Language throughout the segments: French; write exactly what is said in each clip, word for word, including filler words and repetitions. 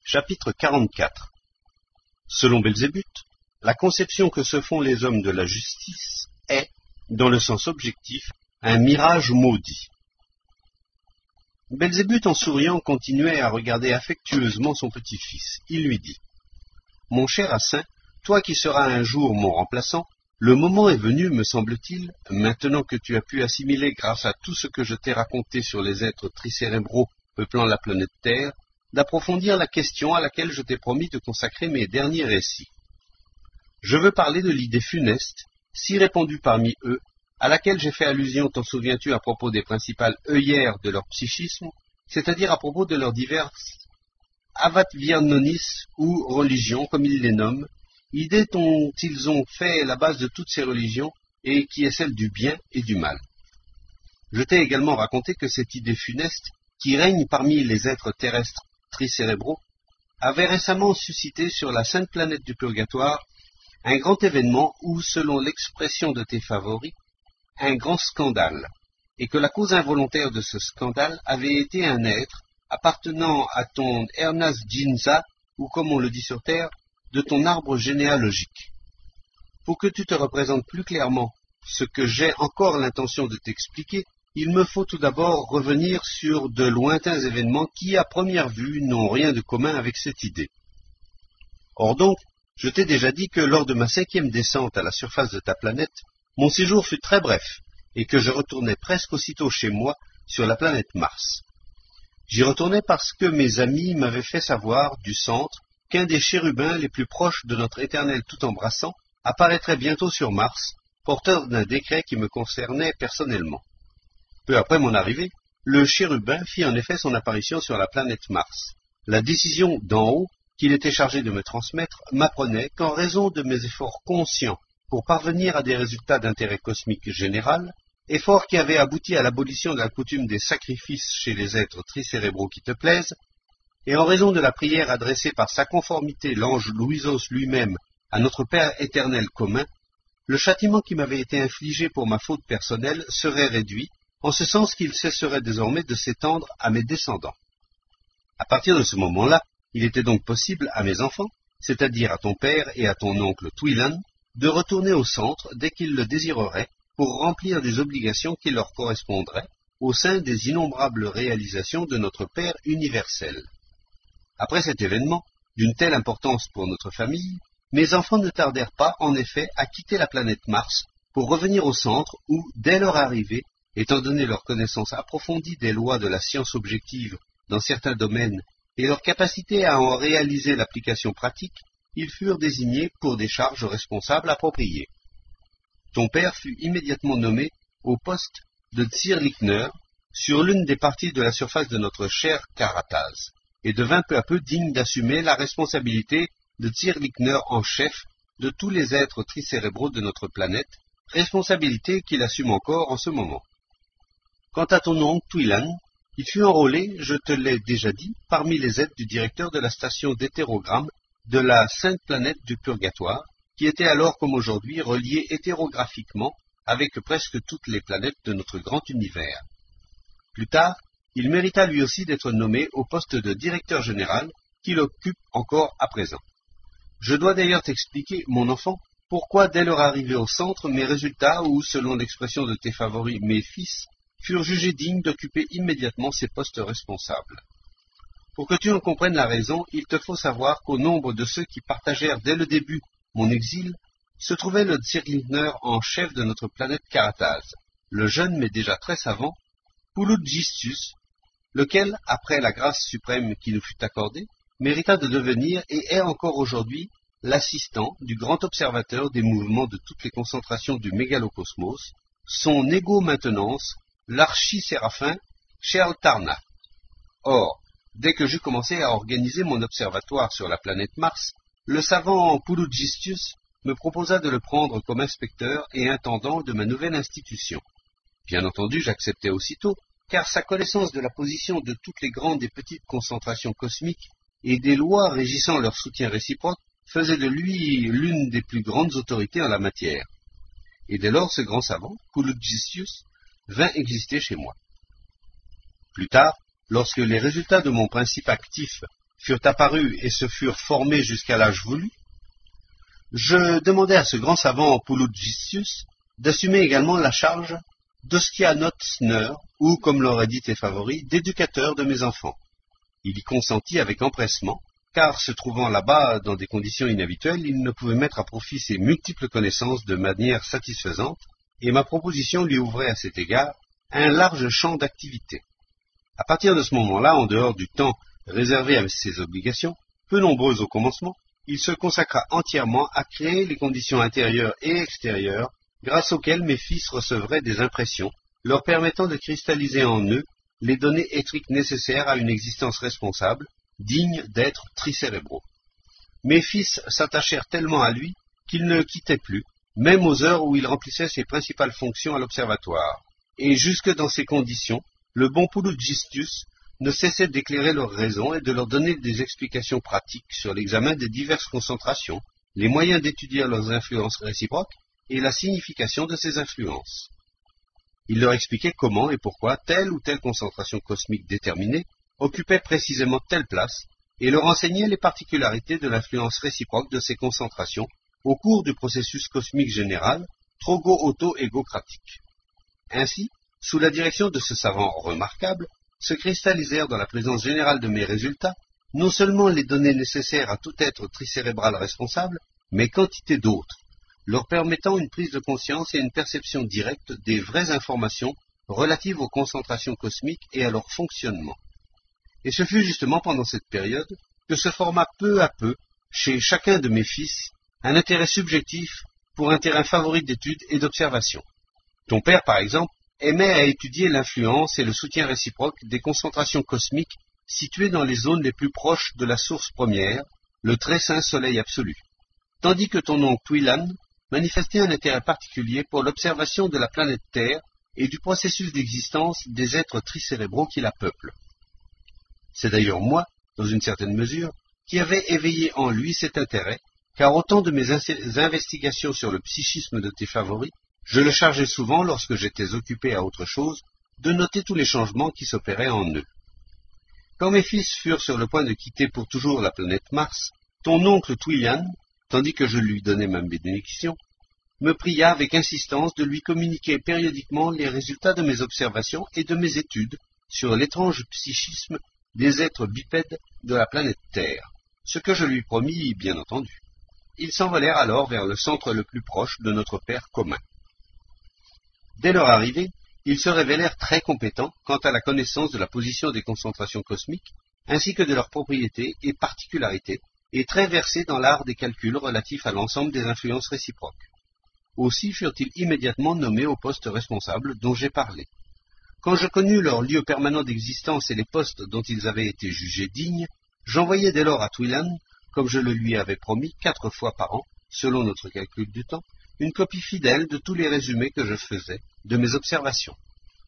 Chapitre quarante-quatre. Selon Belzébuth, la conception que se font les hommes de la justice est, dans le sens objectif, un mirage maudit. Belzébuth, en souriant, continuait à regarder affectueusement son petit-fils. Il lui dit : « Mon cher Assin, toi qui seras un jour mon remplaçant, le moment est venu, me semble-t-il, maintenant que tu as pu assimiler grâce à tout ce que je t'ai raconté sur les êtres tricérébraux peuplant la planète Terre, d'approfondir la question à laquelle je t'ai promis de consacrer mes derniers récits. Je veux parler de l'idée funeste, si répandue parmi eux, à laquelle j'ai fait allusion, t'en souviens-tu, à propos des principales œillères de leur psychisme, c'est-à-dire à propos de leurs diverses avatvianonis ou religions, comme ils les nomment, idée dont ils ont fait la base de toutes ces religions et qui est celle du bien et du mal. Je t'ai également raconté que cette idée funeste, qui règne parmi les êtres terrestres tricérébraux, avait récemment suscité sur la sainte planète du purgatoire un grand événement ou, selon l'expression de tes favoris, un grand scandale, et que la cause involontaire de ce scandale avait été un être appartenant à ton Ernaz Djinza, ou comme on le dit sur Terre, de ton arbre généalogique. Pour que tu te représentes plus clairement ce que j'ai encore l'intention de t'expliquer, il me faut tout d'abord revenir sur de lointains événements qui, à première vue, n'ont rien de commun avec cette idée. Or donc, je t'ai déjà dit que lors de ma cinquième descente à la surface de ta planète, mon séjour fut très bref, et que je retournais presque aussitôt chez moi sur la planète Mars. J'y retournais parce que mes amis m'avaient fait savoir, du centre, qu'un des chérubins les plus proches de notre éternel tout embrassant apparaîtrait bientôt sur Mars, porteur d'un décret qui me concernait personnellement. Peu après mon arrivée, le chérubin fit en effet son apparition sur la planète Mars. La décision d'en haut qu'il était chargé de me transmettre m'apprenait qu'en raison de mes efforts conscients pour parvenir à des résultats d'intérêt cosmique général, efforts qui avaient abouti à l'abolition de la coutume des sacrifices chez les êtres tricérébraux qui te plaisent, et en raison de la prière adressée par sa conformité l'ange Louisos lui-même à notre Père éternel commun, le châtiment qui m'avait été infligé pour ma faute personnelle serait réduit, en ce sens qu'il cesserait désormais de s'étendre à mes descendants. À partir de ce moment-là, il était donc possible à mes enfants, c'est-à-dire à ton père et à ton oncle Twilan, de retourner au centre dès qu'ils le désireraient pour remplir des obligations qui leur correspondraient au sein des innombrables réalisations de notre Père universel. Après cet événement, d'une telle importance pour notre famille, mes enfants ne tardèrent pas, en effet, à quitter la planète Mars pour revenir au centre où, dès leur arrivée, étant donné leur connaissance approfondie des lois de la science objective dans certains domaines et leur capacité à en réaliser l'application pratique, ils furent désignés pour des charges responsables appropriées. Ton père fut immédiatement nommé au poste de Tsir-Lickner sur l'une des parties de la surface de notre cher Karataz, et devint peu à peu digne d'assumer la responsabilité de Tsir-Lickner en chef de tous les êtres tricérébraux de notre planète, responsabilité qu'il assume encore en ce moment. Quant à ton oncle Twilan, il fut enrôlé, je te l'ai déjà dit, parmi les aides du directeur de la station d'hétérogramme de la sainte planète du purgatoire, qui était alors comme aujourd'hui reliée hétérographiquement avec presque toutes les planètes de notre grand univers. Plus tard, il mérita lui aussi d'être nommé au poste de directeur général qu'il occupe encore à présent. Je dois d'ailleurs t'expliquer, mon enfant, pourquoi dès leur arrivée au centre, mes résultats, ou selon l'expression de tes favoris, mes fils, furent jugés dignes d'occuper immédiatement ces postes responsables. Pour que tu en comprennes la raison, il te faut savoir qu'au nombre de ceux qui partagèrent dès le début mon exil, se trouvait le Tsir-Lickner en chef de notre planète Karataz, le jeune mais déjà très savant, Pouloudjistus, lequel, après la grâce suprême qui nous fut accordée, mérita de devenir et est encore aujourd'hui l'assistant du grand observateur des mouvements de toutes les concentrations du mégalocosmos, son égo maintenance, l'archi-séraphin Sherl Tarna. Or, dès que j'eus commencé à organiser mon observatoire sur la planète Mars, le savant Pouloudjistus me proposa de le prendre comme inspecteur et intendant de ma nouvelle institution. Bien entendu, j'acceptai aussitôt, car sa connaissance de la position de toutes les grandes et petites concentrations cosmiques et des lois régissant leur soutien réciproque faisait de lui l'une des plus grandes autorités en la matière. Et dès lors, ce grand savant, Pouloudjistus, vint exister chez moi. Plus tard, lorsque les résultats de mon principe actif furent apparus et se furent formés jusqu'à l'âge voulu, je demandai à ce grand savant Poulogistius d'assumer également la charge d'Oskianotzneur, ou, comme l'auraient dit tes favoris, d'éducateur de mes enfants. Il y consentit avec empressement, car se trouvant là-bas dans des conditions inhabituelles, il ne pouvait mettre à profit ses multiples connaissances de manière satisfaisante, et ma proposition lui ouvrait à cet égard un large champ d'activité. À partir de ce moment-là, en dehors du temps réservé à ses obligations, peu nombreuses au commencement, il se consacra entièrement à créer les conditions intérieures et extérieures grâce auxquelles mes fils recevraient des impressions, leur permettant de cristalliser en eux les données étriques nécessaires à une existence responsable, digne d'être tricérébraux. Mes fils s'attachèrent tellement à lui qu'ils ne le quittaient plus, même aux heures où il remplissait ses principales fonctions à l'observatoire. Et jusque dans ces conditions, le bon Poulogistius ne cessait d'éclairer leurs raisons et de leur donner des explications pratiques sur l'examen des diverses concentrations, les moyens d'étudier leurs influences réciproques et la signification de ces influences. Il leur expliquait comment et pourquoi telle ou telle concentration cosmique déterminée occupait précisément telle place et leur enseignait les particularités de l'influence réciproque de ces concentrations au cours du processus cosmique général trogo-auto-égocratique. Ainsi, sous la direction de ce savant remarquable, se cristallisèrent dans la présence générale de mes résultats non seulement les données nécessaires à tout être tricérébral responsable, mais quantité d'autres, leur permettant une prise de conscience et une perception directe des vraies informations relatives aux concentrations cosmiques et à leur fonctionnement. Et ce fut justement pendant cette période que se forma peu à peu, chez chacun de mes fils, un intérêt subjectif pour un terrain favori d'étude et d'observation. Ton père, par exemple, aimait à étudier l'influence et le soutien réciproque des concentrations cosmiques situées dans les zones les plus proches de la source première, le très saint soleil absolu, tandis que ton oncle Twillan manifestait un intérêt particulier pour l'observation de la planète Terre et du processus d'existence des êtres tricérébraux qui la peuplent. C'est d'ailleurs moi, dans une certaine mesure, qui avais éveillé en lui cet intérêt, car au temps de mes investigations sur le psychisme de tes favoris, je le chargeais souvent, lorsque j'étais occupé à autre chose, de noter tous les changements qui s'opéraient en eux. Quand mes fils furent sur le point de quitter pour toujours la planète Mars, ton oncle Twillan, tandis que je lui donnais ma bénédiction, me pria avec insistance de lui communiquer périodiquement les résultats de mes observations et de mes études sur l'étrange psychisme des êtres bipèdes de la planète Terre, ce que je lui promis, bien entendu. Ils s'envolèrent alors vers le centre le plus proche de notre Père commun. Dès leur arrivée, ils se révélèrent très compétents quant à la connaissance de la position des concentrations cosmiques, ainsi que de leurs propriétés et particularités, et très versés dans l'art des calculs relatifs à l'ensemble des influences réciproques. Aussi furent-ils immédiatement nommés au poste responsable dont j'ai parlé. Quand je connus leur lieu permanent d'existence et les postes dont ils avaient été jugés dignes, j'envoyai dès lors à Twillan, comme je le lui avais promis, quatre fois par an, selon notre calcul du temps, une copie fidèle de tous les résumés que je faisais de mes observations.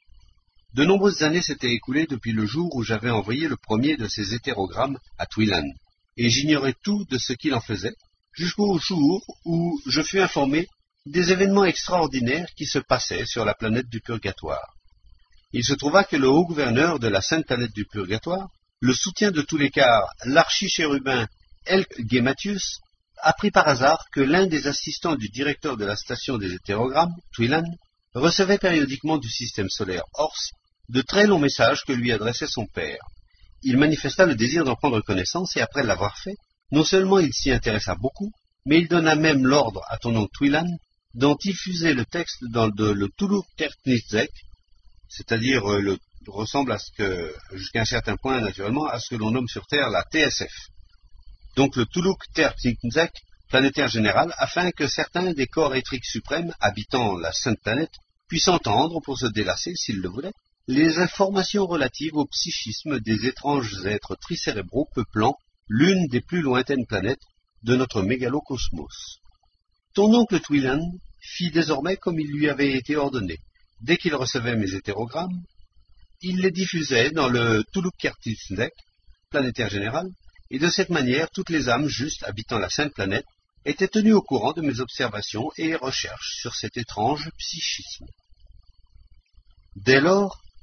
De nombreuses années s'étaient écoulées depuis le jour où j'avais envoyé le premier de ces hétérogrammes à Twillan, et j'ignorais tout de ce qu'il en faisait, jusqu'au jour où je fus informé des événements extraordinaires qui se passaient sur la planète du Purgatoire. Il se trouva que le haut-gouverneur de la sainte planète du Purgatoire, le soutien de tous les quarts, l'archichérubin Elk-Gematius, apprit par hasard que l'un des assistants du directeur de la station des hétérogrammes, Twillan, recevait périodiquement du système solaire Ors de très longs messages que lui adressait son père. Il manifesta le désir d'en prendre connaissance et après l'avoir fait, non seulement il s'y intéressa beaucoup, mais il donna même l'ordre à ton oncle Twillan d'en diffuser le texte dans de, le Tuluk-Tertnitzek, c'est-à-dire euh, le, ressemble à ce que, jusqu'à un certain point naturellement, à ce que l'on nomme sur Terre la T S F. Donc le Tuluk-Tertnitzek planétaire général, afin que certains des corps étriques suprêmes habitant la sainte planète puissent entendre, pour se délasser s'ils le voulaient, les informations relatives au psychisme des étranges êtres tricérébraux peuplant l'une des plus lointaines planètes de notre mégalocosmos. Ton oncle Twillan fit désormais comme il lui avait été ordonné. Dès qu'il recevait mes hétérogrammes, il les diffusait dans le Tuluk-Tertnitzek planétaire général, et de cette manière toutes les âmes justes habitant la sainte planète étaient tenues au courant de mes observations et recherches sur cet étrange psychisme. Dès lors,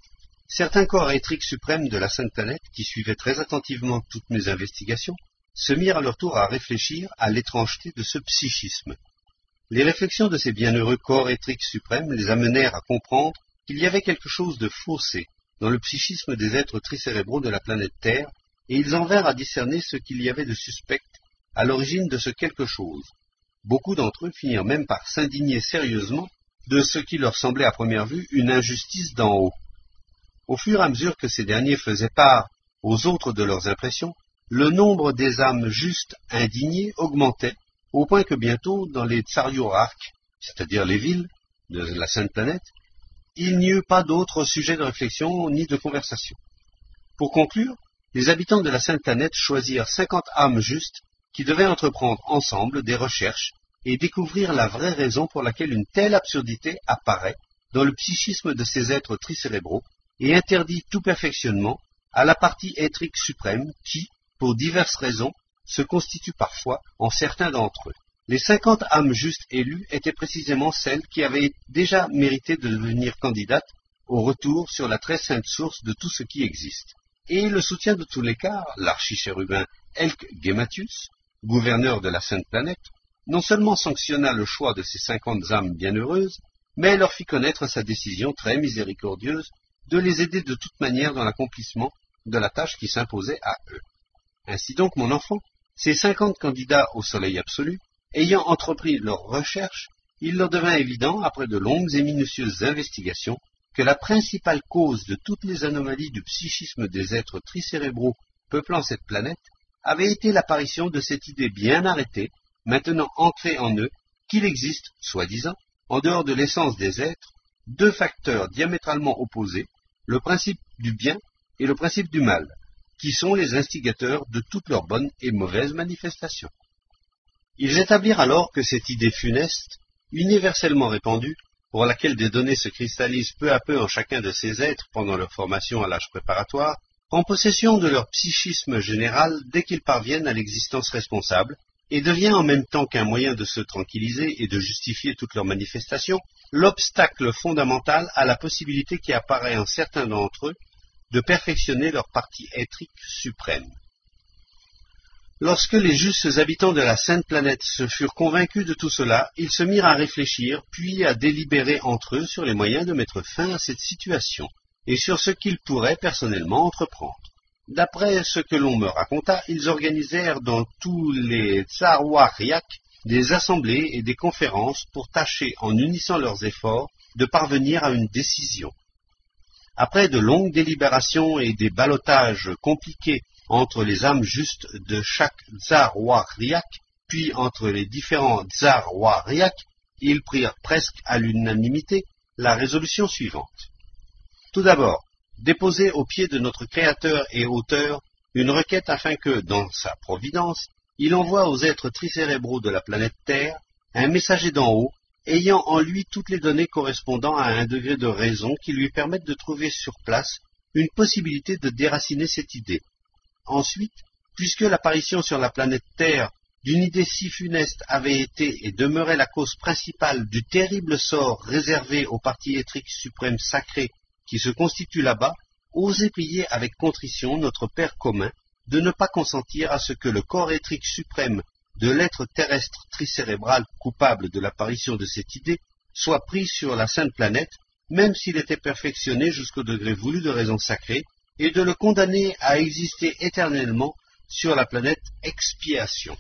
certains corps éthriques suprêmes de la Sainte Planète, qui suivaient très attentivement toutes mes investigations, se mirent à leur tour à réfléchir à l'étrangeté de ce psychisme. Les réflexions de ces bienheureux corps éthriques suprêmes les amenèrent à comprendre qu'il y avait quelque chose de faussé dans le psychisme des êtres tricérébraux de la planète Terre, et ils en vinrent à discerner ce qu'il y avait de suspect à l'origine de ce quelque chose. Beaucoup d'entre eux finirent même par s'indigner sérieusement de ce qui leur semblait à première vue une injustice d'en haut. Au fur et à mesure que ces derniers faisaient part aux autres de leurs impressions, le nombre des âmes justes indignées augmentait, au point que bientôt, dans les Tsariorarques, c'est-à-dire les villes de la Sainte Planète, il n'y eut pas d'autre sujet de réflexion ni de conversation. Pour conclure, les habitants de la Sainte Planète choisirent cinquante âmes justes qui devaient entreprendre ensemble des recherches et découvrir la vraie raison pour laquelle une telle absurdité apparaît dans le psychisme de ces êtres tricérébraux et interdit tout perfectionnement à la partie éthrique suprême qui, pour diverses raisons, se constitue parfois en certains d'entre eux. Les cinquante âmes justes élues étaient précisément celles qui avaient déjà mérité de devenir candidates au retour sur la très sainte source de tout ce qui existe. Et le soutien de tous les cas, l'archichérubin Elk Gematius, gouverneur de la Sainte Planète, non seulement sanctionna le choix de ces cinquante âmes bienheureuses, mais leur fit connaître sa décision très miséricordieuse de les aider de toute manière dans l'accomplissement de la tâche qui s'imposait à eux. Ainsi donc, mon enfant, ces cinquante candidats au soleil absolu, ayant entrepris leurs recherches, il leur devint évident, après de longues et minutieuses investigations, que la principale cause de toutes les anomalies du psychisme des êtres tricérébraux peuplant cette planète avait été l'apparition de cette idée bien arrêtée, maintenant ancrée en eux, qu'il existe, soi-disant, en dehors de l'essence des êtres, deux facteurs diamétralement opposés, le principe du bien et le principe du mal, qui sont les instigateurs de toutes leurs bonnes et mauvaises manifestations. Ils établirent alors que cette idée funeste, universellement répandue, pour laquelle des données se cristallisent peu à peu en chacun de ces êtres pendant leur formation à l'âge préparatoire, prend possession de leur psychisme général dès qu'ils parviennent à l'existence responsable, et devient en même temps qu'un moyen de se tranquilliser et de justifier toutes leurs manifestations, l'obstacle fondamental à la possibilité qui apparaît en certains d'entre eux de perfectionner leur partie éthrique suprême. Lorsque les justes habitants de la Sainte Planète se furent convaincus de tout cela, ils se mirent à réfléchir, puis à délibérer entre eux sur les moyens de mettre fin à cette situation, et sur ce qu'ils pourraient personnellement entreprendre. D'après ce que l'on me raconta, ils organisèrent dans tous les Tsarwariaks des assemblées et des conférences pour tâcher, en unissant leurs efforts, de parvenir à une décision. Après de longues délibérations et des ballottages compliqués entre les âmes justes de chaque Tsarwariak, puis entre les différents Tsarwariak, ils prirent presque à l'unanimité la résolution suivante. Tout d'abord, déposer aux pieds de notre Créateur et Auteur une requête afin que, dans sa providence, il envoie aux êtres tricérébraux de la planète Terre un messager d'en haut, ayant en lui toutes les données correspondant à un degré de raison qui lui permettent de trouver sur place une possibilité de déraciner cette idée. Ensuite, puisque l'apparition sur la planète Terre d'une idée si funeste avait été et demeurait la cause principale du terrible sort réservé aux parties éthriques suprêmes sacrées qui se constituent là-bas, osez prier avec contrition notre Père commun de ne pas consentir à ce que le corps éthrique suprême de l'être terrestre tricérébral coupable de l'apparition de cette idée soit pris sur la Sainte Planète, même s'il était perfectionné jusqu'au degré voulu de raison sacrée, et de le condamner à exister éternellement sur la planète Expiation.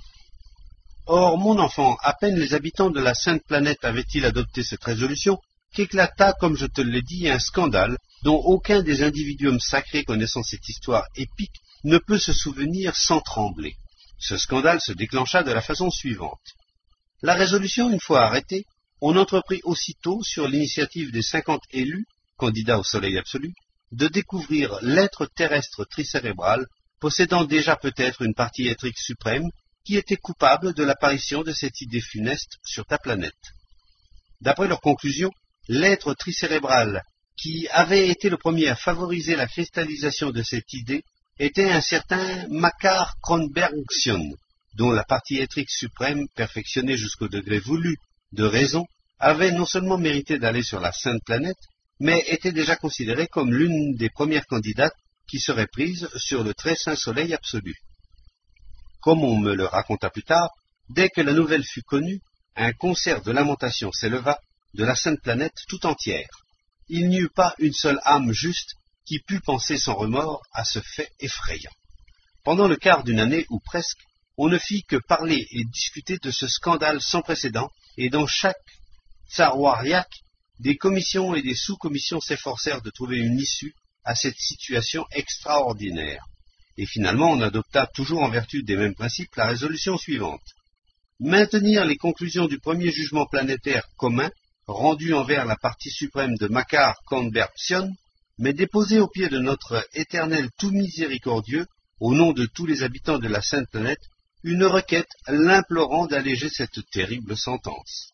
Or, mon enfant, à peine les habitants de la Sainte Planète avaient-ils adopté cette résolution, qu'éclata, comme je te l'ai dit, un scandale dont aucun des individuums sacrés connaissant cette histoire épique ne peut se souvenir sans trembler. Ce scandale se déclencha de la façon suivante. La résolution, une fois arrêtée, on entreprit aussitôt, sur l'initiative des cinquante élus, candidats au soleil absolu, de découvrir l'être terrestre tricérébral, possédant déjà peut-être une partie éthrique suprême, qui était coupable de l'apparition de cette idée funeste sur ta planète. D'après leur conclusion, l'être tricérébral, qui avait été le premier à favoriser la cristallisation de cette idée, était un certain Makar Kronbergsion, dont la partie éthrique suprême, perfectionnée jusqu'au degré voulu de raison, avait non seulement mérité d'aller sur la Sainte Planète, mais était déjà considérée comme l'une des premières candidates qui serait prise sur le très saint soleil absolu. Comme on me le raconta plus tard, dès que la nouvelle fut connue, un concert de lamentation s'éleva de la sainte planète tout entière. Il n'y eut pas une seule âme juste qui pût penser sans remords à ce fait effrayant. Pendant le quart d'une année, ou presque, on ne fit que parler et discuter de ce scandale sans précédent, et dans chaque Tsarouariak, des commissions et des sous-commissions s'efforcèrent de trouver une issue à cette situation extraordinaire. Et finalement, on adopta, toujours en vertu des mêmes principes, la résolution suivante. Maintenir les conclusions du premier jugement planétaire commun, rendu envers la partie suprême de Makar Konbergsion, mais déposer au pied de notre éternel tout miséricordieux, au nom de tous les habitants de la sainte planète, une requête l'implorant d'alléger cette terrible sentence.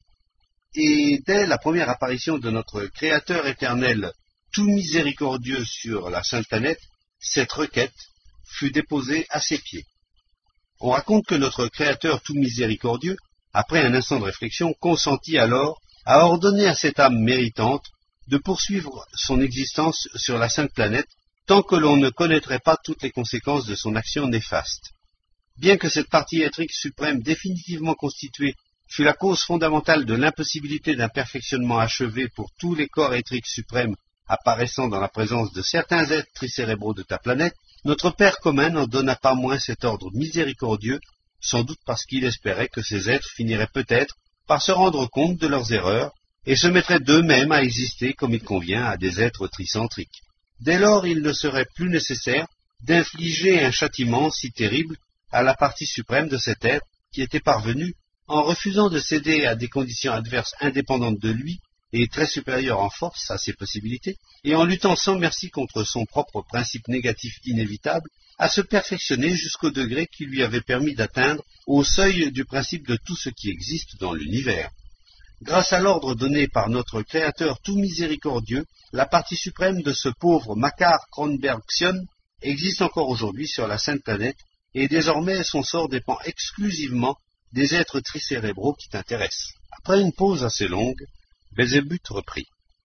Et dès la première apparition de notre Créateur éternel tout miséricordieux sur la sainte planète, cette requête fut déposée à ses pieds. On raconte que notre Créateur tout miséricordieux, après un instant de réflexion, consentit alors à ordonner à cette âme méritante de poursuivre son existence sur la sainte planète tant que l'on ne connaîtrait pas toutes les conséquences de son action néfaste. Bien que cette partie éthérique suprême définitivement constituée fût la cause fondamentale de l'impossibilité d'un perfectionnement achevé pour tous les corps éthériques suprêmes apparaissant dans la présence de certains êtres tricérébraux de ta planète, notre Père commun n'en donna pas moins cet ordre miséricordieux, sans doute parce qu'il espérait que ces êtres finiraient peut-être par se rendre compte de leurs erreurs et se mettraient d'eux-mêmes à exister comme il convient à des êtres tricentriques. Dès lors, il ne serait plus nécessaire d'infliger un châtiment si terrible à la partie suprême de cet être qui était parvenu, en refusant de céder à des conditions adverses indépendantes de lui et très supérieures en force à ses possibilités, et en luttant sans merci contre son propre principe négatif inévitable, à se perfectionner jusqu'au degré qui lui avait permis d'atteindre au seuil du principe de tout ce qui existe dans l'univers. Grâce à l'ordre donné par notre Créateur tout miséricordieux, la partie suprême de ce pauvre Makar Konbergsion existe encore aujourd'hui sur la sainte planète, et désormais son sort dépend exclusivement des êtres tricérébraux qui t'intéressent. Après une pause assez longue, Belzébuth reprit.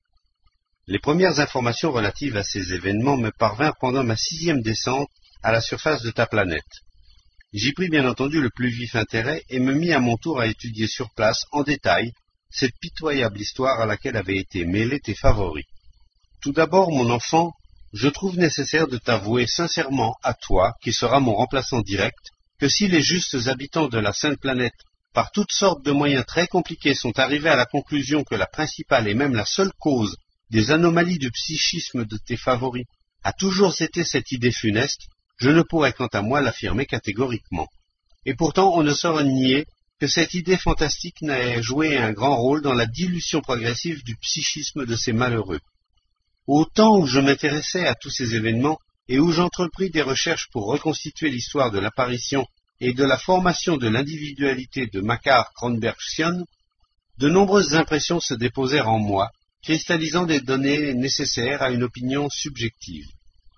Les premières informations relatives à ces événements me parvinrent pendant ma sixième descente à la surface de ta planète. J'y pris bien entendu le plus vif intérêt et me mis à mon tour à étudier sur place, en détail, cette pitoyable histoire à laquelle avaient été mêlés tes favoris. Tout d'abord, mon enfant, je trouve nécessaire de t'avouer sincèrement à toi, qui seras mon remplaçant direct, que si les justes habitants de la sainte planète, par toutes sortes de moyens très compliqués, sont arrivés à la conclusion que la principale et même la seule cause des anomalies du psychisme de tes favoris a toujours été cette idée funeste, je ne pourrais quant à moi l'affirmer catégoriquement. Et pourtant on ne saurait nier que cette idée fantastique n'ait joué un grand rôle dans la dilution progressive du psychisme de ces malheureux. Au temps où je m'intéressais à tous ces événements et où j'entrepris des recherches pour reconstituer l'histoire de l'apparition et de la formation de l'individualité de Makar Konbergsion, de nombreuses impressions se déposèrent en moi, cristallisant des données nécessaires à une opinion subjective.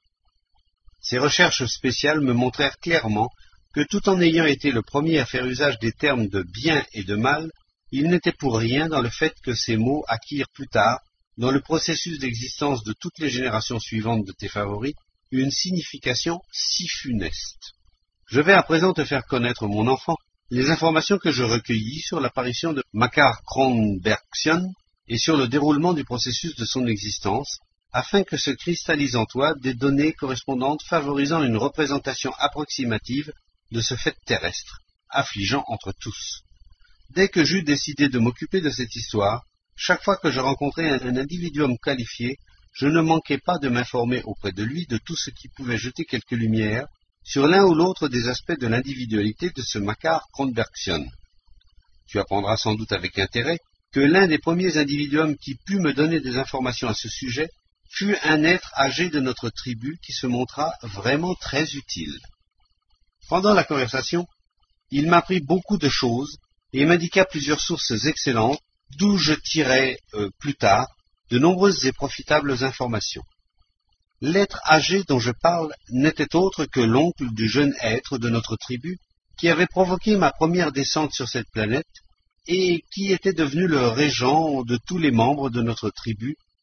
Ces recherches spéciales me montrèrent clairement que tout en ayant été le premier à faire usage des termes de bien et de mal, il n'était pour rien dans le fait que ces mots acquirent plus tard, dans le processus d'existence de toutes les générations suivantes de tes favoris, une signification si funeste. Je vais à présent te faire connaître, mon enfant, les informations que je recueillis sur l'apparition de Makar Konbergsion et sur le déroulement du processus de son existence, afin que se cristallisent en toi des données correspondantes favorisant une représentation approximative de ce fait terrestre, affligeant entre tous. Dès que j'eus décidé de m'occuper de cette histoire, chaque fois que je rencontrais un, un individuum qualifié, je ne manquais pas de m'informer auprès de lui de tout ce qui pouvait jeter quelque lumière sur l'un ou l'autre des aspects de l'individualité de ce Makar Konbergsion. Tu apprendras sans doute avec intérêt que l'un des premiers individuums qui put me donner des informations à ce sujet fut un être âgé de notre tribu qui se montra vraiment très utile. Pendant la conversation, il m'apprit beaucoup de choses et m'indiqua plusieurs sources excellentes d'où je tirai euh, plus tard de nombreuses et profitables informations. L'être âgé dont je parle n'était autre que l'oncle du jeune être de notre tribu qui avait provoqué ma première descente sur cette planète et qui était devenu le régent de tous les membres de notre tribu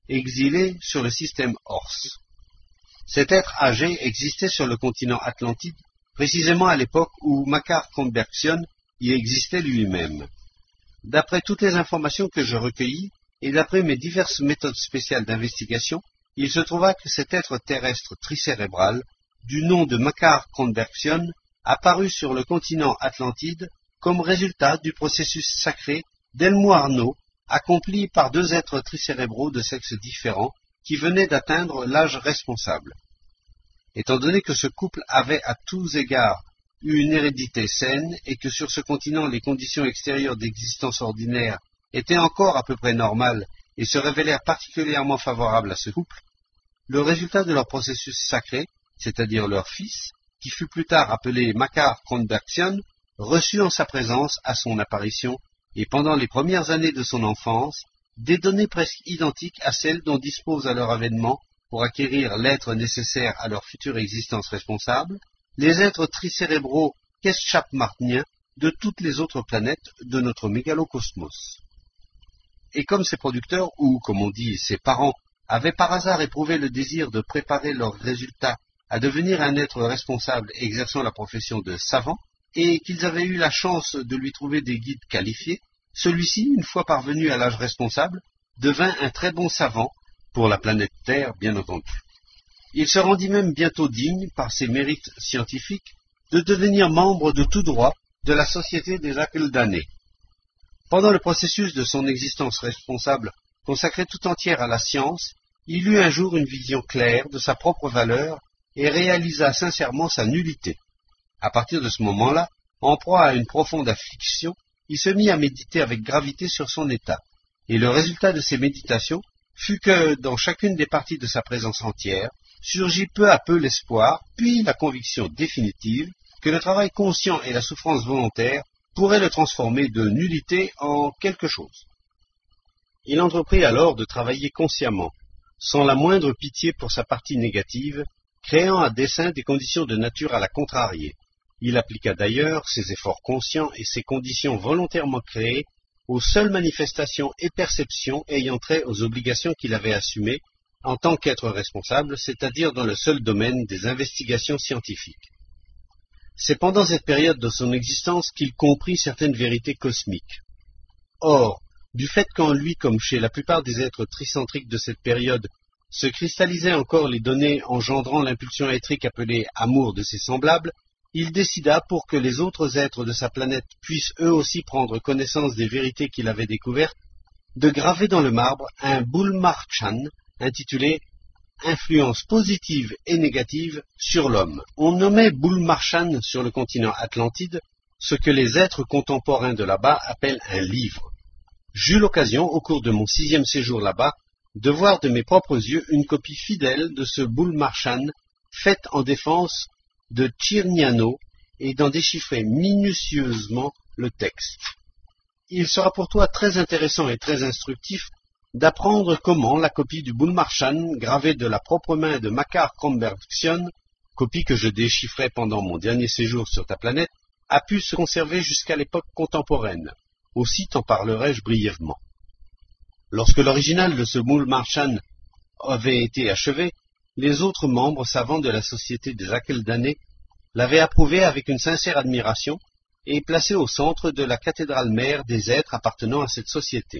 exilé sur le système Orse. Cet être âgé existait sur le continent Atlantide, précisément à l'époque où Makar Kondbergson y existait lui-même. D'après toutes les informations que je recueillis, et d'après mes diverses méthodes spéciales d'investigation, il se trouva que cet être terrestre tricérébral, du nom de Makar Kondbergson, apparut sur le continent Atlantide comme résultat du processus sacré d'Elmo-Arnaud, accompli par deux êtres tricérébraux de sexes différents qui venaient d'atteindre l'âge responsable. Étant donné que ce couple avait à tous égards eu une hérédité saine et que sur ce continent les conditions extérieures d'existence ordinaire étaient encore à peu près normales et se révélèrent particulièrement favorables à ce couple, le résultat de leur processus sacré, c'est-à-dire leur fils, qui fut plus tard appelé Makar Kondbergson, reçut en sa présence à son apparition et pendant les premières années de son enfance des données presque identiques à celles dont disposent à leur avènement, pour acquérir l'être nécessaire à leur future existence responsable, les êtres tricérébraux Keschap-Martniens de toutes les autres planètes de notre mégalocosmos. Et comme ses producteurs, ou comme on dit ses parents, avaient par hasard éprouvé le désir de préparer leurs résultats à devenir un être responsable exerçant la profession de savant, et qu'ils avaient eu la chance de lui trouver des guides qualifiés, celui-ci, une fois parvenu à l'âge responsable, devint un très bon savant, pour la planète Terre, bien entendu. Il se rendit même bientôt digne, par ses mérites scientifiques, de devenir membre de tout droit de la Société des Akeldanés. Pendant le processus de son existence responsable, consacrée tout entière à la science, il eut un jour une vision claire de sa propre valeur et réalisa sincèrement sa nullité. À partir de ce moment-là, en proie à une profonde affliction, il se mit à méditer avec gravité sur son état, et le résultat de ses méditations fut que, dans chacune des parties de sa présence entière, surgit peu à peu l'espoir, puis la conviction définitive que le travail conscient et la souffrance volontaire pourraient le transformer de nullité en quelque chose. Il entreprit alors de travailler consciemment, sans la moindre pitié pour sa partie négative, créant à dessein des conditions de nature à la contrarier. Il appliqua d'ailleurs ses efforts conscients et ses conditions volontairement créées aux seules manifestations et perceptions ayant trait aux obligations qu'il avait assumées en tant qu'être responsable, c'est-à-dire dans le seul domaine des investigations scientifiques. C'est pendant cette période de son existence qu'il comprit certaines vérités cosmiques. Or, du fait qu'en lui, comme chez la plupart des êtres tricentriques de cette période, se cristallisaient encore les données engendrant l'impulsion éthrique appelée amour de ses semblables, il décida, pour que les autres êtres de sa planète puissent eux aussi prendre connaissance des vérités qu'il avait découvertes, de graver dans le marbre un Bulmarchan intitulé « Influence positive et négative sur l'homme ». On nommait Bulmarchan sur le continent Atlantide ce que les êtres contemporains de là-bas appellent un livre. J'eus l'occasion, au cours de mon sixième séjour là-bas, de voir de mes propres yeux une copie fidèle de ce Bulmarchan faite en défense de Tchirniano et d'en déchiffrer minutieusement le texte. Il sera pour toi très intéressant et très instructif d'apprendre comment la copie du Bulmarchan, gravée de la propre main de Makar Kondbergson, copie que je déchiffrais pendant mon dernier séjour sur ta planète, a pu se conserver jusqu'à l'époque contemporaine. Aussi t'en parlerai-je brièvement. Lorsque l'original de ce Bulmarchan avait été achevé, les autres membres savants de la Société des Akeldanés l'avaient approuvé avec une sincère admiration et placé au centre de la cathédrale mère des êtres appartenant à cette société.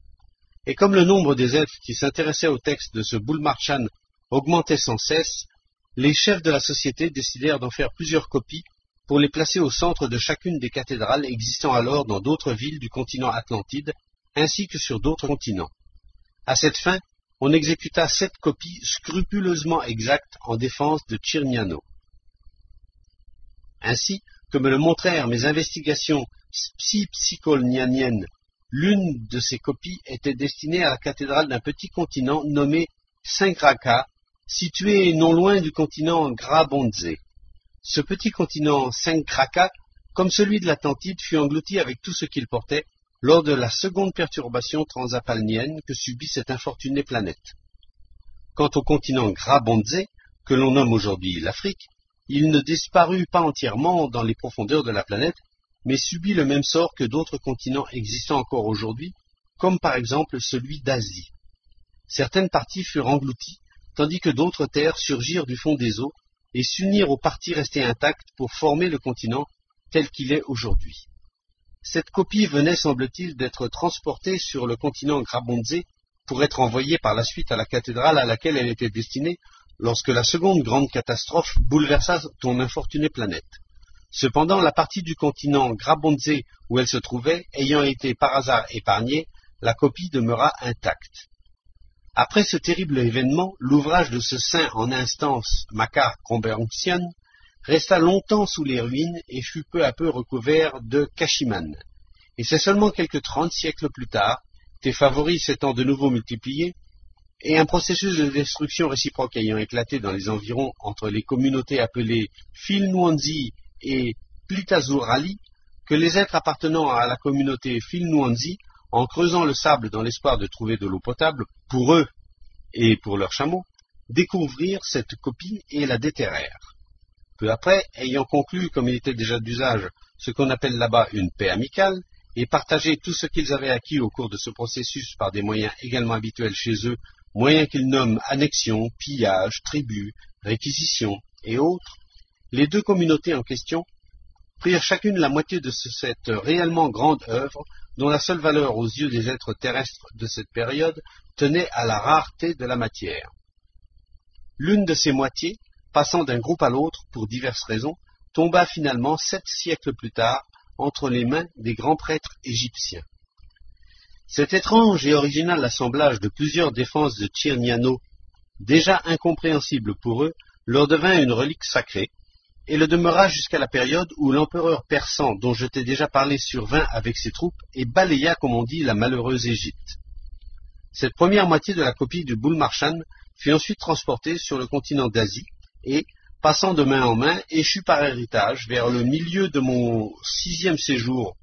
Et comme le nombre des êtres qui s'intéressaient au texte de ce Bulmarchan augmentait sans cesse, les chefs de la société décidèrent d'en faire plusieurs copies pour les placer au centre de chacune des cathédrales existant alors dans d'autres villes du continent Atlantide, ainsi que sur d'autres continents. À cette fin, on exécuta sept copies scrupuleusement exactes en défense de Tchirniano. Ainsi, comme le montrèrent mes investigations psy-psycholnianiennes, l'une de ces copies était destinée à la cathédrale d'un petit continent nommé Singraka, situé non loin du continent Grabondze. Ce petit continent Singraka, comme celui de l'Atlantide, fut englouti avec tout ce qu'il portait lors de la seconde perturbation transapalnienne que subit cette infortunée planète. Quant au continent Grabondze, que l'on nomme aujourd'hui l'Afrique, il ne disparut pas entièrement dans les profondeurs de la planète, mais subit le même sort que d'autres continents existant encore aujourd'hui, comme par exemple celui d'Asie. Certaines parties furent englouties, tandis que d'autres terres surgirent du fond des eaux et s'unirent aux parties restées intactes pour former le continent tel qu'il est aujourd'hui. Cette copie venait, semble-t-il, d'être transportée sur le continent Grabondze pour être envoyée par la suite à la cathédrale à laquelle elle était destinée lorsque la seconde grande catastrophe bouleversa ton infortunée planète. Cependant, la partie du continent Grabondze où elle se trouvait, ayant été par hasard épargnée, la copie demeura intacte. Après ce terrible événement, l'ouvrage de ce saint en instance, Makar Kombergsion, resta longtemps sous les ruines et fut peu à peu recouvert de Kashiman. Et c'est seulement quelques trente siècles plus tard, tes favoris s'étant de nouveau multipliés, et un processus de destruction réciproque ayant éclaté dans les environs entre les communautés appelées Filnwanzi et Plitazurali, que les êtres appartenant à la communauté Filnwanzi, en creusant le sable dans l'espoir de trouver de l'eau potable, pour eux et pour leurs chameaux, découvrirent cette copie et la déterrèrent. Peu après, ayant conclu, comme il était déjà d'usage, ce qu'on appelle là-bas une paix amicale, et partagé tout ce qu'ils avaient acquis au cours de ce processus par des moyens également habituels chez eux, moyens qu'ils nomment annexion, pillage, tribut, réquisition et autres, les deux communautés en question prirent chacune la moitié de cette réellement grande œuvre, dont la seule valeur aux yeux des êtres terrestres de cette période tenait à la rareté de la matière. L'une de ces moitiés, passant d'un groupe à l'autre pour diverses raisons, tomba finalement sept siècles plus tard entre les mains des grands prêtres égyptiens. Cet étrange et original assemblage de plusieurs défenses de Tchirniano, déjà incompréhensible pour eux, leur devint une relique sacrée, et le demeura jusqu'à la période où l'empereur persan, dont je t'ai déjà parlé, survint avec ses troupes et balaya, comme on dit, la malheureuse Égypte. Cette première moitié de la copie du Boulmarshan fut ensuite transportée sur le continent d'Asie et, passant de main en main, échut par héritage vers le milieu de mon sixième séjour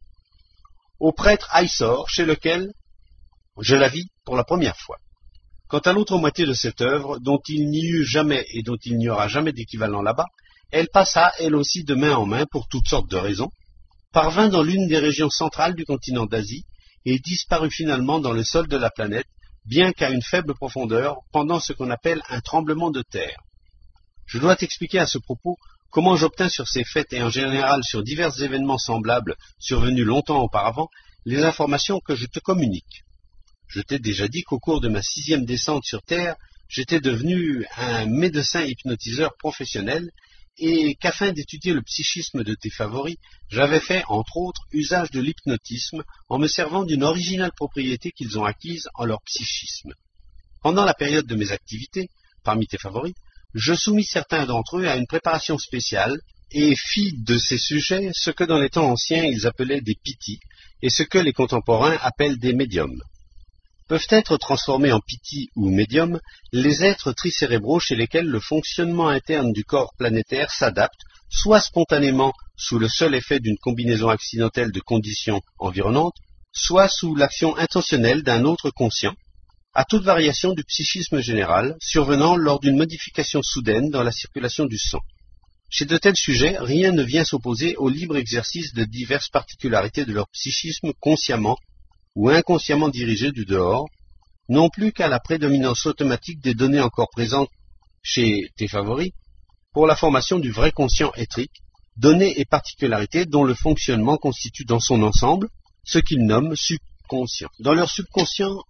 au prêtre Aïssor, chez lequel je la vis pour la première fois. Quant à l'autre moitié de cette œuvre, dont il n'y eut jamais et dont il n'y aura jamais d'équivalent là-bas, elle passa, elle aussi, de main en main, pour toutes sortes de raisons, parvint dans l'une des régions centrales du continent d'Asie, et disparut finalement dans le sol de la planète, bien qu'à une faible profondeur, pendant ce qu'on appelle un tremblement de terre. Je dois t'expliquer à ce propos comment j'obtins sur ces faits et en général sur divers événements semblables survenus longtemps auparavant, les informations que je te communique. Je t'ai déjà dit qu'au cours de ma sixième descente sur Terre, j'étais devenu un médecin hypnotiseur professionnel, et qu'afin d'étudier le psychisme de tes favoris, j'avais fait, entre autres, usage de l'hypnotisme en me servant d'une originale propriété qu'ils ont acquise en leur psychisme. Pendant la période de mes activités, parmi tes favoris, je soumis certains d'entre eux à une préparation spéciale et fis de ces sujets ce que dans les temps anciens ils appelaient des pittis et ce que les contemporains appellent des médiums. Peuvent être transformés en pittis ou médiums les êtres tricérébraux chez lesquels le fonctionnement interne du corps planétaire s'adapte, soit spontanément sous le seul effet d'une combinaison accidentelle de conditions environnantes, soit sous l'action intentionnelle d'un autre conscient, à toute variation du psychisme général survenant lors d'une modification soudaine dans la circulation du sang. Chez de tels sujets, rien ne vient s'opposer au libre exercice de diverses particularités de leur psychisme consciemment ou inconsciemment dirigées du dehors, non plus qu'à la prédominance automatique des données encore présentes chez tes favoris, pour la formation du vrai conscient éthrique, données et particularités dont le fonctionnement constitue dans son ensemble ce qu'ils nomment subconscient. Dans leur subconscient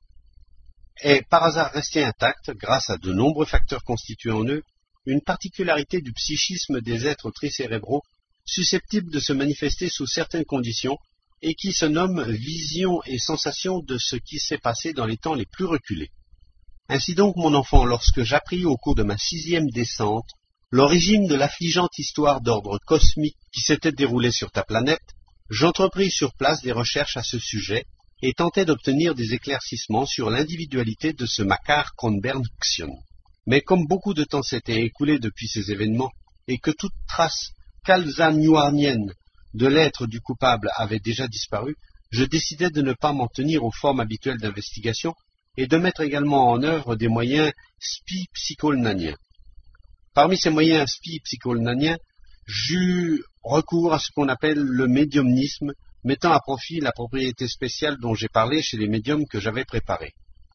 est par hasard resté intact, grâce à de nombreux facteurs constitués en eux, une particularité du psychisme des êtres tricérébraux susceptible de se manifester sous certaines conditions et qui se nomme vision et sensation de ce qui s'est passé dans les temps les plus reculés. Ainsi donc, mon enfant, lorsque j'appris au cours de ma sixième descente l'origine de l'affligeante histoire d'ordre cosmique qui s'était déroulée sur ta planète, j'entrepris sur place des recherches à ce sujet et tentai d'obtenir des éclaircissements sur l'individualité de ce Makar Kombergsion. Mais comme beaucoup de temps s'était écoulé depuis ces événements et que toute trace kalzanuarnienne de l'être du coupable avait déjà disparu, je décidai de ne pas m'en tenir aux formes habituelles d'investigation et de mettre également en œuvre des moyens spi-psycholnaniens. Parmi ces moyens spi-psycholnaniens, j'eus recours à ce qu'on appelle le médiumnisme, mettant à profit la propriété spéciale dont j'ai parlé chez les médiums que j'avais préparés.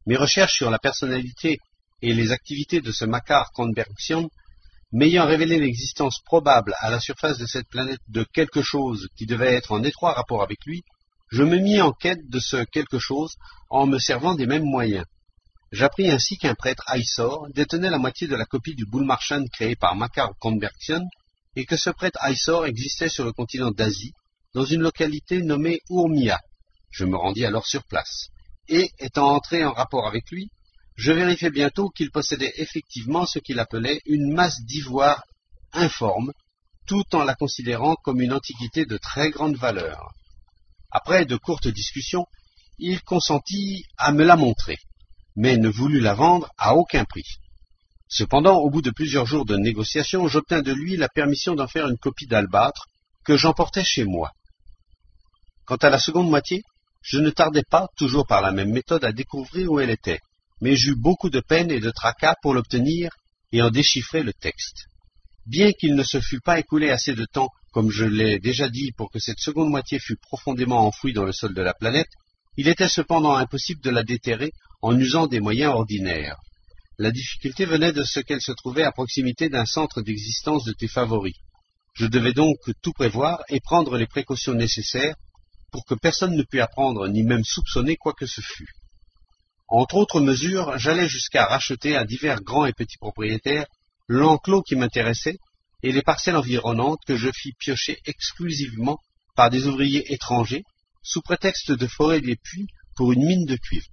Mes recherches sur la personnalité et les activités de ce Makar Kandbergsian m'ayant révélé l'existence probable à la surface de cette planète de quelque chose qui devait être en étroit rapport avec lui, je me mis en quête de ce quelque chose en me servant des mêmes moyens. J'appris ainsi qu'un prêtre Aysor détenait la moitié de la copie du Bullmarchand créé par Makar Kandbergsian et que ce prêtre Aysor existait sur le continent d'Asie, dans une localité nommée Urmia. Je me rendis alors sur place, et, étant entré en rapport avec lui, je vérifiai bientôt qu'il possédait effectivement ce qu'il appelait une masse d'ivoire informe, tout en la considérant comme une antiquité de très grande valeur. Après de courtes discussions, il consentit à me la montrer, mais ne voulut la vendre à aucun prix. Cependant, au bout de plusieurs jours de négociations, j'obtins de lui la permission d'en faire une copie d'albâtre que j'emportai chez moi. Quant à la seconde moitié, je ne tardai pas, toujours par la même méthode, à découvrir où elle était, mais j'eus beaucoup de peine et de tracas pour l'obtenir et en déchiffrer le texte. Bien qu'il ne se fût pas écoulé assez de temps, comme je l'ai déjà dit, pour que cette seconde moitié fût profondément enfouie dans le sol de la planète, il était cependant impossible de la déterrer en usant des moyens ordinaires. La difficulté venait de ce qu'elle se trouvait à proximité d'un centre d'existence de tes favoris. Je devais donc tout prévoir et prendre les précautions nécessaires pour que personne ne pût apprendre ni même soupçonner quoi que ce fût. Entre autres mesures, j'allais jusqu'à racheter à divers grands et petits propriétaires l'enclos qui m'intéressait et les parcelles environnantes que je fis piocher exclusivement par des ouvriers étrangers, sous prétexte de forer des puits pour une mine de cuivre.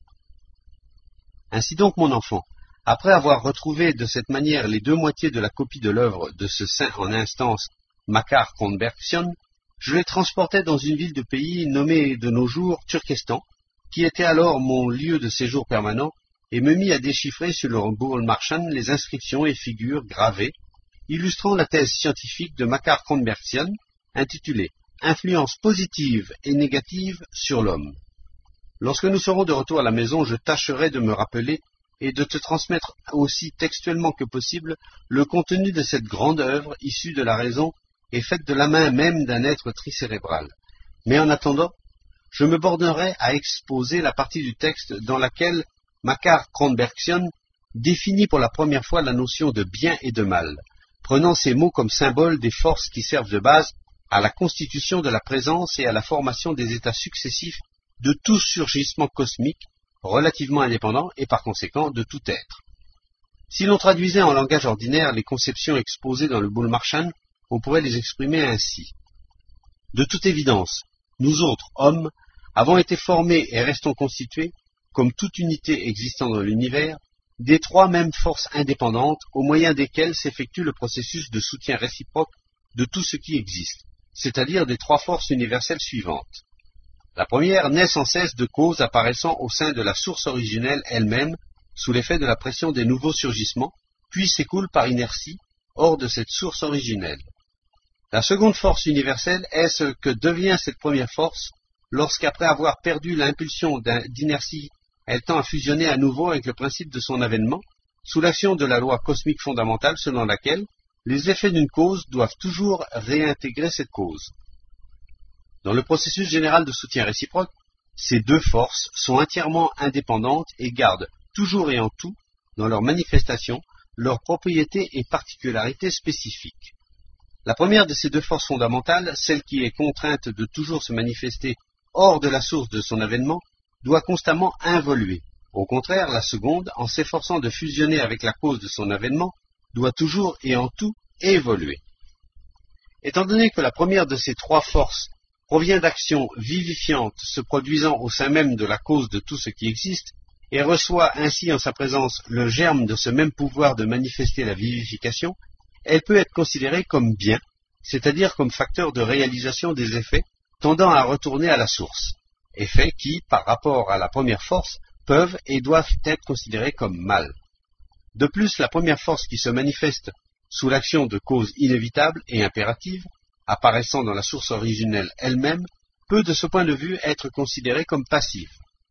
Ainsi donc, mon enfant, après avoir retrouvé de cette manière les deux moitiés de la copie de l'œuvre de ce saint en instance Makar Kandbergsian, je les transportai dans une ville de pays nommée de nos jours Turkestan, qui était alors mon lieu de séjour permanent, et me mis à déchiffrer sur le Bullmarchand les inscriptions et figures gravées, illustrant la thèse scientifique de Makar Kandbergsian, intitulée « Influence positive et négative sur l'homme ». Lorsque nous serons de retour à la maison, je tâcherai de me rappeler et de te transmettre aussi textuellement que possible le contenu de cette grande œuvre issue de la raison et faite de la main même d'un être tricérébral. Mais en attendant, je me bornerai à exposer la partie du texte dans laquelle Makar Kandbergsian définit pour la première fois la notion de bien et de mal, prenant ces mots comme symbole des forces qui servent de base à la constitution de la présence et à la formation des états successifs de tout surgissement cosmique, relativement indépendant et par conséquent de tout être. Si l'on traduisait en langage ordinaire les conceptions exposées dans le Bullmarchand, on pourrait les exprimer ainsi. De toute évidence, nous autres, hommes, avons été formés et restons constitués, comme toute unité existant dans l'univers, des trois mêmes forces indépendantes au moyen desquelles s'effectue le processus de soutien réciproque de tout ce qui existe, c'est-à-dire des trois forces universelles suivantes. La première naît sans cesse de causes apparaissant au sein de la source originelle elle-même, sous l'effet de la pression des nouveaux surgissements, puis s'écoule par inertie hors de cette source originelle. La seconde force universelle est ce que devient cette première force lorsqu'après avoir perdu l'impulsion d'inertie, elle tend à fusionner à nouveau avec le principe de son avènement, sous l'action de la loi cosmique fondamentale selon laquelle les effets d'une cause doivent toujours réintégrer cette cause. Dans le processus général de soutien réciproque, ces deux forces sont entièrement indépendantes et gardent toujours et en tout, dans leur manifestation, leurs propriétés et particularités spécifiques. La première de ces deux forces fondamentales, celle qui est contrainte de toujours se manifester hors de la source de son avènement, doit constamment involuer. Au contraire, la seconde, en s'efforçant de fusionner avec la cause de son avènement, doit toujours et en tout évoluer. Étant donné que la première de ces trois forces provient d'actions vivifiantes se produisant au sein même de la cause de tout ce qui existe, et reçoit ainsi en sa présence le germe de ce même pouvoir de manifester la vivification, elle peut être considérée comme bien, c'est-à-dire comme facteur de réalisation des effets tendant à retourner à la source, effets qui, par rapport à la première force, peuvent et doivent être considérés comme mal. De plus, la première force qui se manifeste sous l'action de causes inévitables et impératives, apparaissant dans la source originelle elle-même, peut de ce point de vue être considérée comme passive.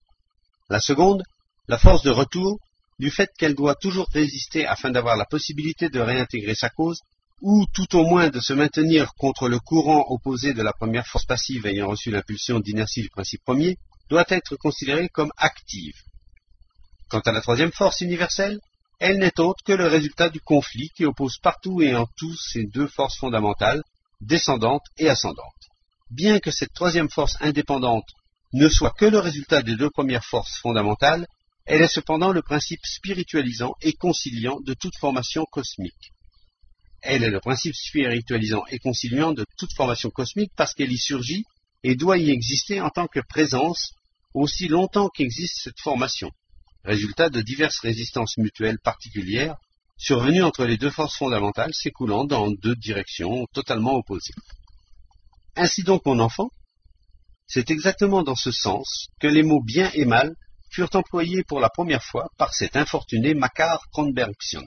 La seconde, la force de retour, du fait qu'elle doit toujours résister afin d'avoir la possibilité de réintégrer sa cause, ou tout au moins de se maintenir contre le courant opposé de la première force passive ayant reçu l'impulsion d'inertie du principe premier, doit être considérée comme active. Quant à la troisième force universelle, elle n'est autre que le résultat du conflit qui oppose partout et en tout ces deux forces fondamentales, descendantes et ascendantes. Bien que cette troisième force indépendante ne soit que le résultat des deux premières forces fondamentales, elle est cependant le principe spiritualisant et conciliant de toute formation cosmique. Elle est le principe spiritualisant et conciliant de toute formation cosmique parce qu'elle y surgit et doit y exister en tant que présence aussi longtemps qu'existe cette formation, résultat de diverses résistances mutuelles particulières survenues entre les deux forces fondamentales s'écoulant dans deux directions totalement opposées. Ainsi donc, mon enfant, c'est exactement dans ce sens que les mots bien et mal furent employés pour la première fois par cet infortuné Makar Kronbergson.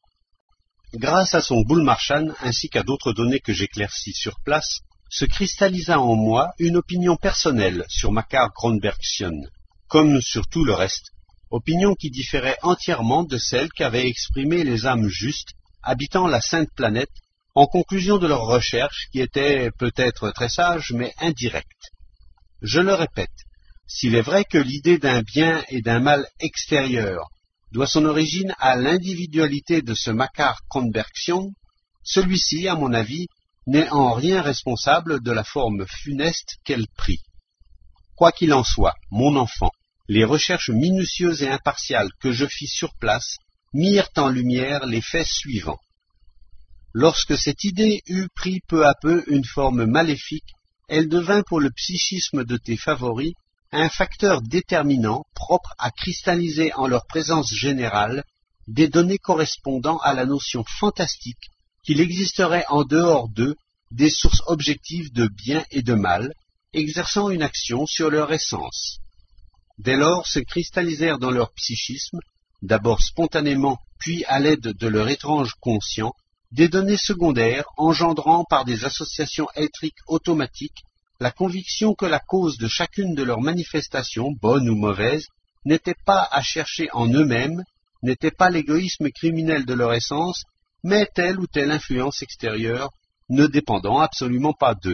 Grâce à son Bullmarchand ainsi qu'à d'autres données que j'éclaircis sur place, se cristallisa en moi une opinion personnelle sur Makar Kronbergson, comme sur tout le reste, opinion qui différait entièrement de celle qu'avaient exprimée les âmes justes habitant la sainte planète en conclusion de leurs recherches qui étaient peut-être très sages mais indirectes. Je le répète, s'il est vrai que l'idée d'un bien et d'un mal extérieur doit son origine à l'individualité de ce Makar Kronbergson, celui-ci, à mon avis, n'est en rien responsable de la forme funeste qu'elle prit. Quoi qu'il en soit, mon enfant, les recherches minutieuses et impartiales que je fis sur place mirent en lumière les faits suivants. Lorsque cette idée eut pris peu à peu une forme maléfique, elle devint pour le psychisme de tes favoris un facteur déterminant propre à cristalliser en leur présence générale des données correspondant à la notion fantastique qu'il existerait en dehors d'eux des sources objectives de bien et de mal, exerçant une action sur leur essence. Dès lors se cristallisèrent dans leur psychisme, d'abord spontanément puis à l'aide de leur étrange conscient, des données secondaires engendrant par des associations étriques automatiques la conviction que la cause de chacune de leurs manifestations, bonnes ou mauvaises, n'était pas à chercher en eux-mêmes, n'était pas l'égoïsme criminel de leur essence, mais telle ou telle influence extérieure, ne dépendant absolument pas d'eux.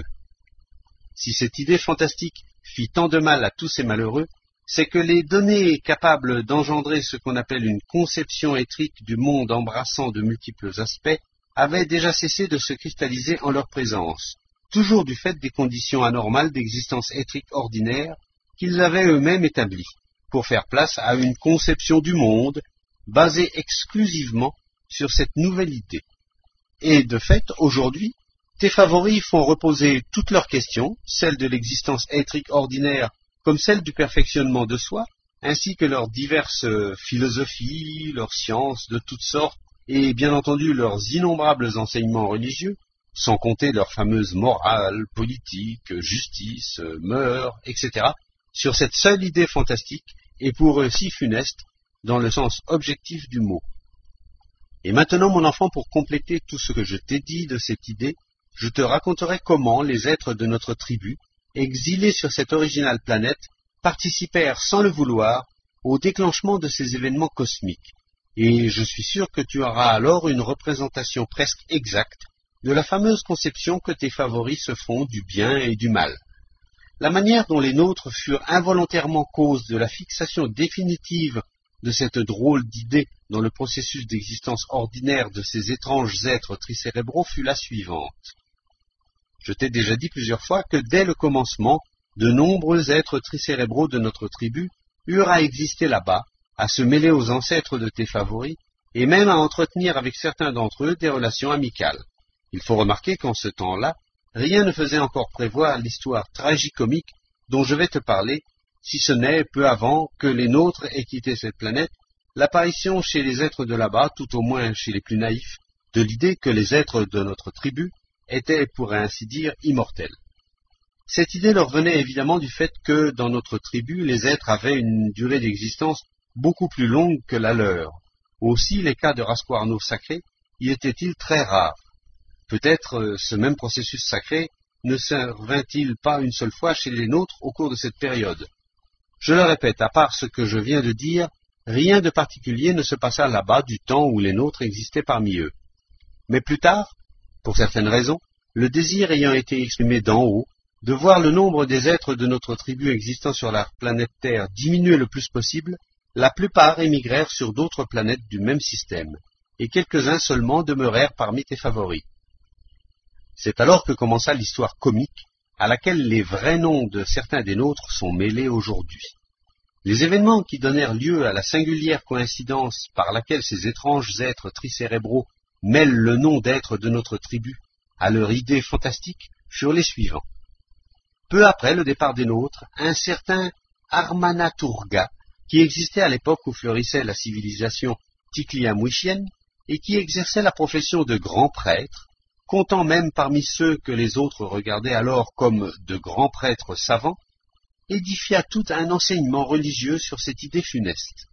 Si cette idée fantastique fit tant de mal à tous ces malheureux, c'est que les données capables d'engendrer ce qu'on appelle une conception étrique du monde embrassant de multiples aspects avaient déjà cessé de se cristalliser en leur présence, toujours du fait des conditions anormales d'existence étrique ordinaire qu'ils avaient eux-mêmes établies, pour faire place à une conception du monde basée exclusivement sur cette nouvelle idée. Et de fait, aujourd'hui, tes favoris font reposer toutes leurs questions, celles de l'existence étrique ordinaire comme celles du perfectionnement de soi, ainsi que leurs diverses philosophies, leurs sciences de toutes sortes, et bien entendu leurs innombrables enseignements religieux, sans compter leurs fameuses morales, politiques, justice, mœurs, et cetera, sur cette seule idée fantastique, et pour eux si funeste, dans le sens objectif du mot. Et maintenant, mon enfant, pour compléter tout ce que je t'ai dit de cette idée, je te raconterai comment les êtres de notre tribu, exilés sur cette originale planète, participèrent sans le vouloir au déclenchement de ces événements cosmiques, et je suis sûr que tu auras alors une représentation presque exacte de la fameuse conception que tes favoris se font du bien et du mal. La manière dont les nôtres furent involontairement cause de la fixation définitive de cette drôle d'idée dans le processus d'existence ordinaire de ces étranges êtres tricérébraux fut la suivante. Je t'ai déjà dit plusieurs fois que dès le commencement, de nombreux êtres tricérébraux de notre tribu eurent à exister là-bas, à se mêler aux ancêtres de tes favoris, et même à entretenir avec certains d'entre eux des relations amicales. Il faut remarquer qu'en ce temps-là, rien ne faisait encore prévoir l'histoire tragicomique dont je vais te parler, si ce n'est peu avant que les nôtres aient quitté cette planète, l'apparition chez les êtres de là-bas, tout au moins chez les plus naïfs, de l'idée que les êtres de notre tribu étaient, pour ainsi dire, immortels. Cette idée leur venait évidemment du fait que, dans notre tribu, les êtres avaient une durée d'existence beaucoup plus longue que la leur. Aussi, les cas de rasquarno sacrés y étaient-ils très rares. Peut-être ce même processus sacré ne survint-il pas une seule fois chez les nôtres au cours de cette période. Je le répète, à part ce que je viens de dire, rien de particulier ne se passa là-bas du temps où les nôtres existaient parmi eux. Mais plus tard, pour certaines raisons, le désir ayant été exprimé d'en haut, de voir le nombre des êtres de notre tribu existant sur la planète Terre diminuer le plus possible, La plupart émigrèrent sur d'autres planètes du même système, et quelques-uns seulement demeurèrent parmi tes favoris. C'est alors que commença l'histoire comique, à laquelle les vrais noms de certains des nôtres sont mêlés aujourd'hui. Les événements qui donnèrent lieu à la singulière coïncidence par laquelle ces étranges êtres tricérébraux mêlent le nom d'êtres de notre tribu à leur idée fantastique furent les suivants. Peu après le départ des nôtres, un certain Armanaturga, qui existait à l'époque où fleurissait la civilisation ticliamwishienne et qui exerçait la profession de grand prêtre, comptant même parmi ceux que les autres regardaient alors comme de grands prêtres savants, édifia tout un enseignement religieux sur cette idée funeste.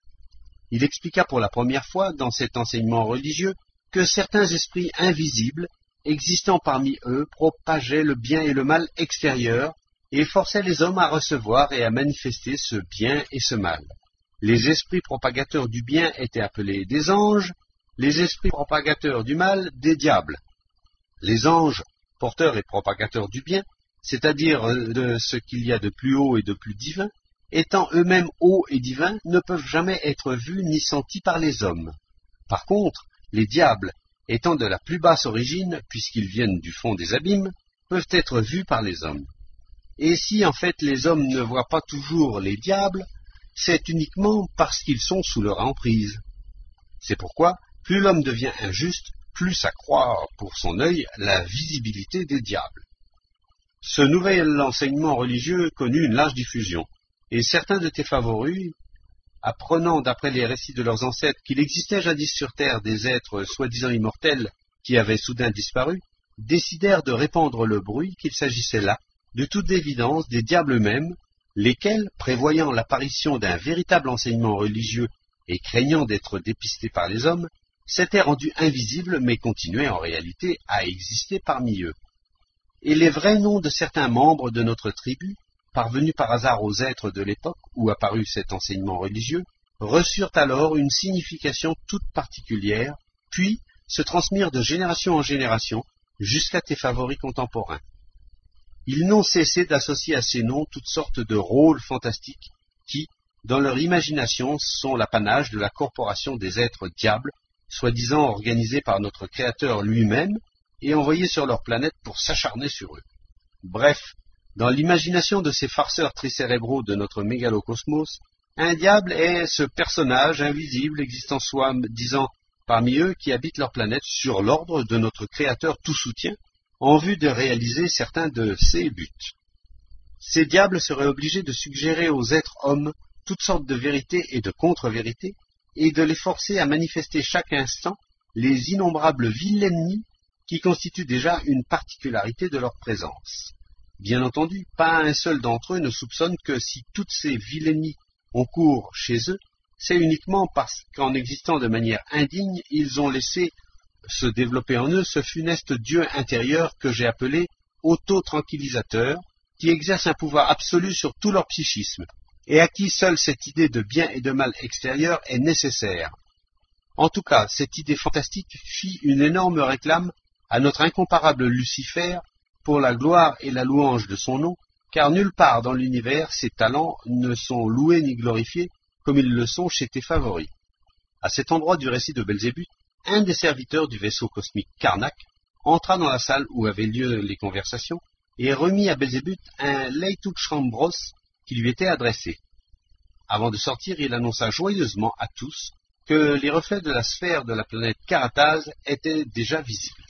Il expliqua pour la première fois dans cet enseignement religieux que certains esprits invisibles, existant parmi eux, propageaient le bien et le mal extérieur et forçaient les hommes à recevoir et à manifester ce bien et ce mal. Les esprits propagateurs du bien étaient appelés des anges, les esprits propagateurs du mal des diables. Les anges, porteurs et propagateurs du bien, c'est-à-dire de ce qu'il y a de plus haut et de plus divin, étant eux-mêmes hauts et divins, ne peuvent jamais être vus ni sentis par les hommes. Par contre, les diables, étant de la plus basse origine, puisqu'ils viennent du fond des abîmes, peuvent être vus par les hommes. Et si en fait les hommes ne voient pas toujours les diables, c'est uniquement parce qu'ils sont sous leur emprise. C'est pourquoi, plus l'homme devient injuste, plus s'accroît pour son œil la visibilité des diables. Ce nouvel enseignement religieux connut une large diffusion, et certains de tes favoris, apprenant d'après les récits de leurs ancêtres qu'il existait jadis sur terre des êtres soi-disant immortels qui avaient soudain disparu, décidèrent de répandre le bruit qu'il s'agissait là, de toute évidence, des diables eux-mêmes, lesquels, prévoyant l'apparition d'un véritable enseignement religieux et craignant d'être dépistés par les hommes, s'étaient rendus invisibles mais continuaient en réalité à exister parmi eux. Et les vrais noms de certains membres de notre tribu, parvenus par hasard aux êtres de l'époque où apparut cet enseignement religieux, reçurent alors une signification toute particulière, puis se transmirent de génération en génération jusqu'à tes favoris contemporains. Ils n'ont cessé d'associer à ces noms toutes sortes de rôles fantastiques qui, dans leur imagination, sont l'apanage de la corporation des êtres diables, soi-disant organisés par notre Créateur lui-même, et envoyés sur leur planète pour s'acharner sur eux. Bref, dans l'imagination de ces farceurs tricérébraux de notre mégalocosmos, un diable est ce personnage invisible existant soi-disant parmi eux qui habitent leur planète sur l'ordre de notre Créateur tout soutien, en vue de réaliser certains de ses buts. Ces diables seraient obligés de suggérer aux êtres hommes toutes sortes de vérités et de contre-vérités, et de les forcer à manifester chaque instant les innombrables vilaineries qui constituent déjà une particularité de leur présence. Bien entendu, pas un seul d'entre eux ne soupçonne que si toutes ces vilaineries ont cours chez eux, c'est uniquement parce qu'en existant de manière indigne, ils ont laissé se développer en eux ce funeste Dieu intérieur que j'ai appelé auto-tranquillisateur, qui exerce un pouvoir absolu sur tout leur psychisme, et à qui seule cette idée de bien et de mal extérieur est nécessaire. En tout cas, cette idée fantastique fit une énorme réclame à notre incomparable Lucifer pour la gloire et la louange de son nom, car nulle part dans l'univers ses talents ne sont loués ni glorifiés comme ils le sont chez tes favoris. À cet endroit du récit de Belzébuth, un des serviteurs du vaisseau cosmique Karnak entra dans la salle où avaient lieu les conversations et remit à Belzébuth un Leituchambros qui lui était adressé. Avant de sortir, il annonça joyeusement à tous que les reflets de la sphère de la planète Karataz étaient déjà visibles.